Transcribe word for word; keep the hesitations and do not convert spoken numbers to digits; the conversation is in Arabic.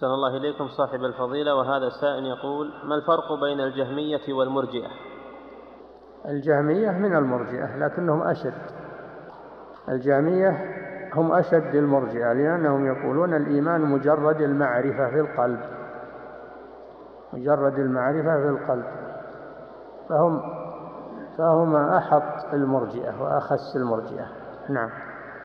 أحسن الله إليكم صاحب الفضيلة، وهذا سائل يقول: ما الفرق بين الجهمية والمرجئة؟ الجهمية من المرجئة لكنهم أشد. الجهمية هم أشد المرجئة لأنهم يقولون الإيمان مجرد المعرفة في القلب، مجرد المعرفة في القلب، فهم فهم أحط المرجئة وأخس المرجئة. نعم.